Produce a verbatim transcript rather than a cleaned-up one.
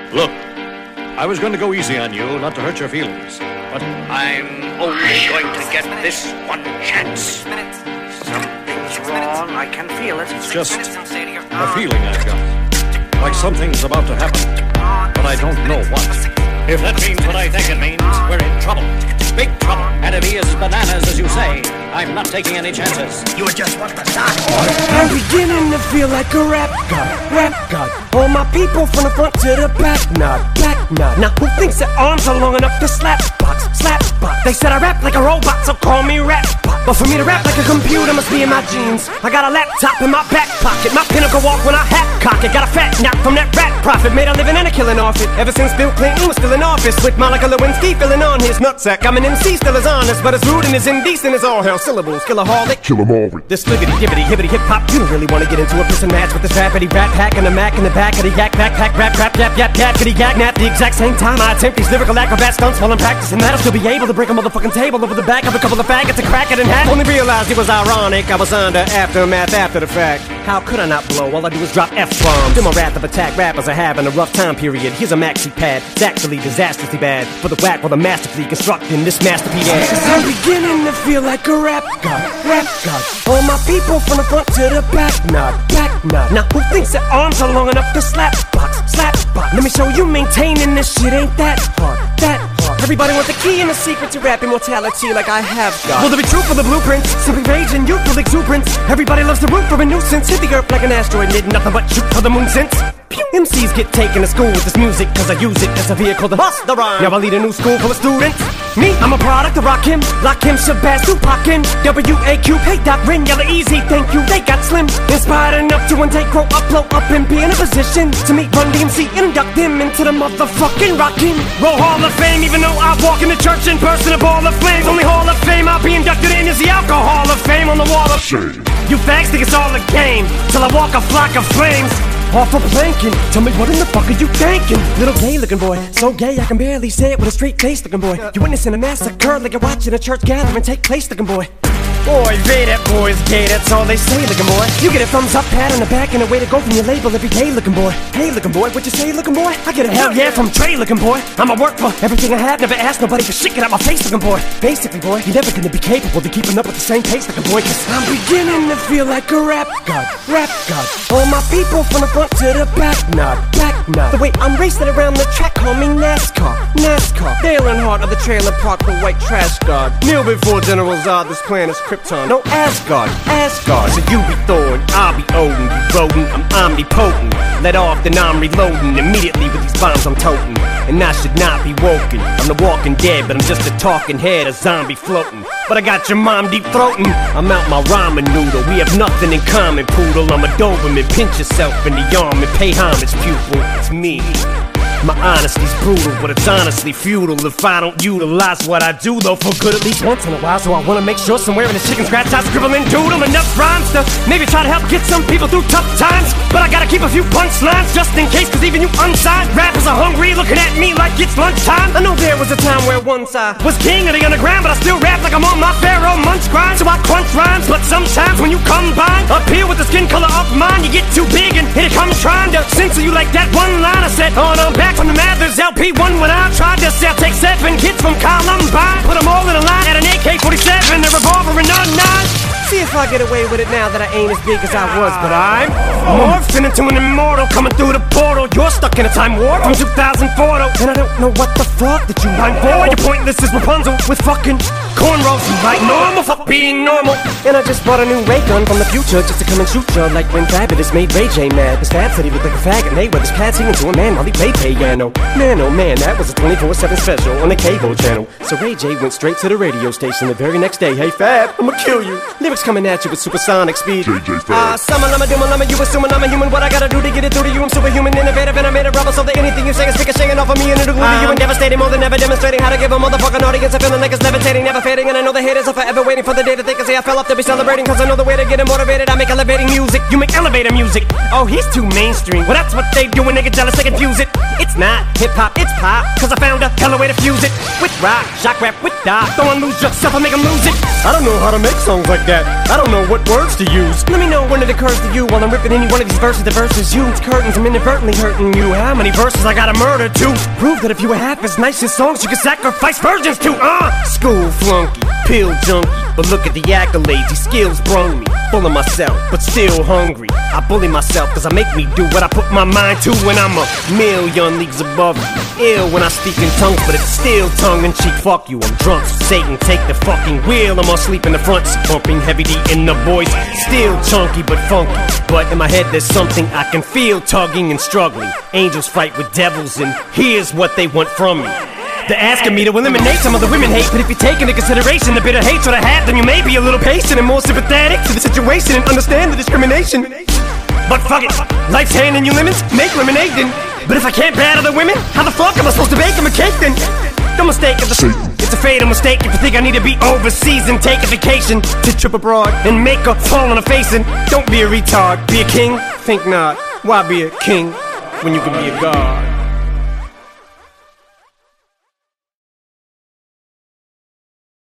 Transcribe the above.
Look, I was going to go easy on you, not to hurt your feelings, but I'm only going to get this one chance. Something's wrong. I can feel it. It's just a feeling I've got. Like something's about to happen, but I don't know what. If that means what I think it means, we're in trouble. Big trouble. And if he is bananas, as you say, I'm not taking any chances. You just want to start. I'm beginning to feel like a rap god, rap god. All my people from the front to the back, nod, back nod. Now who thinks their arms are long enough to slap box, slap box? They said I rap like a robot, so call me rap bot. But for me to rap like a computer must be in my genes. I got a laptop in my back pocket, my pinnacle walk when I hat cock it. Got a fat knock from that rat profit, made a living and a killing off it. Ever since Bill Clinton was still in office, with Monica Lewinsky filling on his nutsack. I'm an M C, still as honest, but as rude and as indecent as all hell. Syllables, killaholic, kill 'em all. this liggity, gibbity, hibbity, hip hop. You don't really wanna get into a piss and match with this rappity rap hack and a Mac in the back of the yak backpack rap rap yap yap yap kitty yak nap. The exact same time I attempt these lyrical acrobat stunts while I'm practicing that, I'll still be able to break a motherfucking table over the back of a couple of faggots and crack it in half. Only realized it was ironic, I was under aftermath after the fact. How could I not blow? All I do is drop F-bombs. Then my wrath of attack rappers are having a rough time period. Here's a maxi pad, it's actually disastrously bad for the whack while the masterfully constructing this masterpiece. Cause I'm beginning to feel like a rap god, rap god. All my people from the front to the back, nod, back nod. Now who thinks their arms are long enough to slap box, slap box? Let me show you maintaining this shit ain't that hard, that hard. Everybody want the key and the secret to rap immortality like I have got. Will there be truth for the blueprints? Simply rage and youthful exuberance. Everybody loves to root for a nuisance. Hit the earth like an asteroid, did nothing but shoot for the moon since. M Cs get taken to school with this music, cause I use it as a vehicle to bust the rhyme. Now I lead a new school full of students. Me, I'm a product of Rakim, Lakim, Shabazz, Tupac, and W A Q. Hey, Doc, Rin, Yella, Easy, thank you, they got slim. Inspired enough to one day grow up, blow up, and be in a position to meet Run D M C and induct them into the motherfucking Rockin' Roll Hall of Fame. Even though I walk in the church in person, a ball of flames. Only Hall of Fame I'll be inducted in is the Alcohol of Fame on the wall of shame. You fags think it's all a game, till I walk a flock of flames. Off for planking, tell me what in the fuck are you thinking? Little gay looking boy, so gay I can barely say it with a straight face looking boy. You witnessing a massacre like you're watching a church gathering take place looking boy. Boy, Ray, that boy's gay, that's all they say looking boy. You get a thumbs up, pat on the back, and a way to go from your label every day looking boy. Hey looking boy, what you say looking boy? I get a hell yeah from Trey looking boy. I'ma work for everything I have, never ask nobody for shit, get out my face looking boy. Basically boy, you're never gonna be capable of keeping up with the same pace looking boy. Cause I'm beginning to feel like a rap god, rap god. All my people from the front to the back, nod, back nod. The way I'm racing around the track, call me NASCAR, NASCAR. Dale Earnhardt of the trailer park for white trash god. Kneel before General Zod, this planet's Krypton. No Asgard, Asgard. So you be Thor and I'll be Odin. You rodent, I'm omnipotent. Let off, then I'm reloading immediately with these bombs I'm toting. And I should not be woken. I'm the walking dead, but I'm just a talking head, a zombie floating. But I got your mom deep throating. I'm out my ramen noodle. We have nothing in common, poodle. I'm a Doberman. Pinch yourself in the arm and pay homage, pupil. It's me. My honesty's brutal, but it's honestly futile if I don't utilize what I do, though for good at least once in a while. So I wanna make sure somewhere in this chicken scratch I scribble and doodle enough rhymes to maybe try to help get some people through tough times. But I gotta keep a few punchlines just in case, cause even you unsigned rappers are hungry, looking at me like it's lunchtime. I know there was a time where once I was king of the underground, but I still rap like I'm on my Pharaoh Munch grind. So I crunch rhymes, but sometimes when you combine up here with the skin color of mine, you get too big and here it comes trying to censor you like that one line I said on I'm back from the Mathers L P one when I tried to sell. Take seven kids from Columbine, put them all in a line at an A K forty-seven, a revolver and a nine. See if I get away with it now that I ain't as big as I was, but I'm morphing into an immortal coming through the portal. You're stuck in a time warp from two thousand four though, and I don't know what the fuck that you mind for. You're pointless as Rapunzel with fucking cornrows. You like normal, fuck being normal. And I just bought a new ray gun from the future just to come and shoot ya like when Fabulous made Ray J mad. His dad said he looked like a faggot, and they with his pad singing to a man while he played piano. Man, oh man, that was a twenty-four seven special on the cable channel. So Ray J went straight to the radio station the very next day. Hey Fab, I'ma kill you. Lyrics coming at you with supersonic speed. J J Fab. Ah, uh, summer, lama, duma, lama, you assuming I'm a human. What I gotta do to get it through to you? I'm superhuman, innovative, and I made a rubber so that anything you say is ricocheting off of me and it'll glue to you and devastating more than ever, demonstrating how to give a motherfucking audience a feeling like it's levitating, never fading. And I know the haters are forever waiting for the day that they can say I fell off to be celebrating, cause I know the way to get them motivated. I make elevating music, you make elevator music. Oh, he's too mainstream. Well, that's what they do when they get jealous, they confuse it. It's not hip-hop, it's pop, cause I found a hella way to fuse it with rock, shock rap, with dot. Don't wanna lose yourself, I make them lose it. I don't know how to make songs like that. I don't know what words to use. Let me know when it occurs to you while I'm ripping any one of these verses. The verses you, it's curtains, I'm inadvertently hurting you. How many many verses I gotta murder to prove that if you were half as nice as songs you could sacrifice virgins to. Uh, school flunky, pill junkie, but look at the accolades, these skills brung me. Full of myself, but still hungry. I bully myself cause I make me do what I put my mind to when I'm a million leagues above you. Ill when I speak in tongues, but it's still tongue-in-cheek. Fuck you, I'm drunk, so Satan take the fucking wheel. I'm asleep in the front seat, pumping heavy D in the voice. Still chunky but funky, but in my head there's something I can feel tugging and struggling. Angels fight with devils and here's what they want from me. They're asking me to eliminate some of the women hate, but if you take into consideration the bitter hatred I have, then you may be a little patient and more sympathetic to the situation and understand the discrimination. But fuck it, life's handing you lemons, make lemonade then. But if I can't battle the women, how the fuck am I supposed to bake them a cake then? Don't mistake it, it's a fatal mistake if you think I need to be overseas and take a vacation to trip abroad and make a fall on a face. And don't be a retard, be a king? Think not, why be a king when you can be a god?